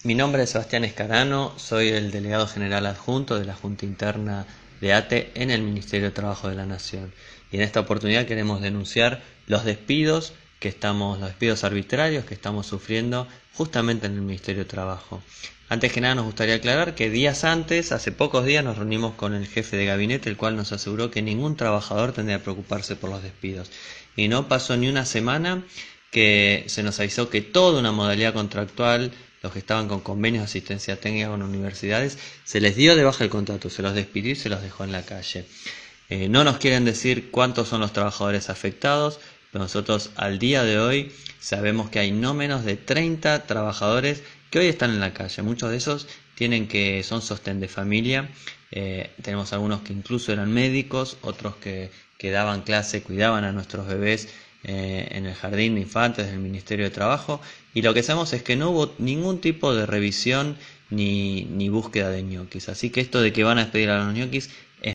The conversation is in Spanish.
Mi nombre es Sebastián Escarano, soy el delegado general adjunto de la Junta Interna de ATE en el Ministerio de Trabajo de la Nación. Y en esta oportunidad queremos denunciar los despidos los despidos arbitrarios que estamos sufriendo justamente en el Ministerio de Trabajo. Antes que nada nos gustaría aclarar que días antes, hace pocos días, nos reunimos con el jefe de gabinete, el cual nos aseguró que ningún trabajador tendría que preocuparse por los despidos. Y no pasó ni una semana que se nos avisó que toda una modalidad contractual, los que estaban con convenios de asistencia técnica con universidades, se les dio de baja el contrato, se los despidió y se los dejó en la calle. No nos quieren decir cuántos son los trabajadores afectados, pero nosotros al día de hoy sabemos que hay no menos de 30 trabajadores que hoy están en la calle. Muchos de esos son sostén de familia. Tenemos algunos que incluso eran médicos, otros que daban clase, cuidaban a nuestros bebés en el jardín de infantes del Ministerio de Trabajo, y lo que sabemos es que no hubo ningún tipo de revisión ni búsqueda de ñoquis, así que esto de que van a despedir a los ñoquis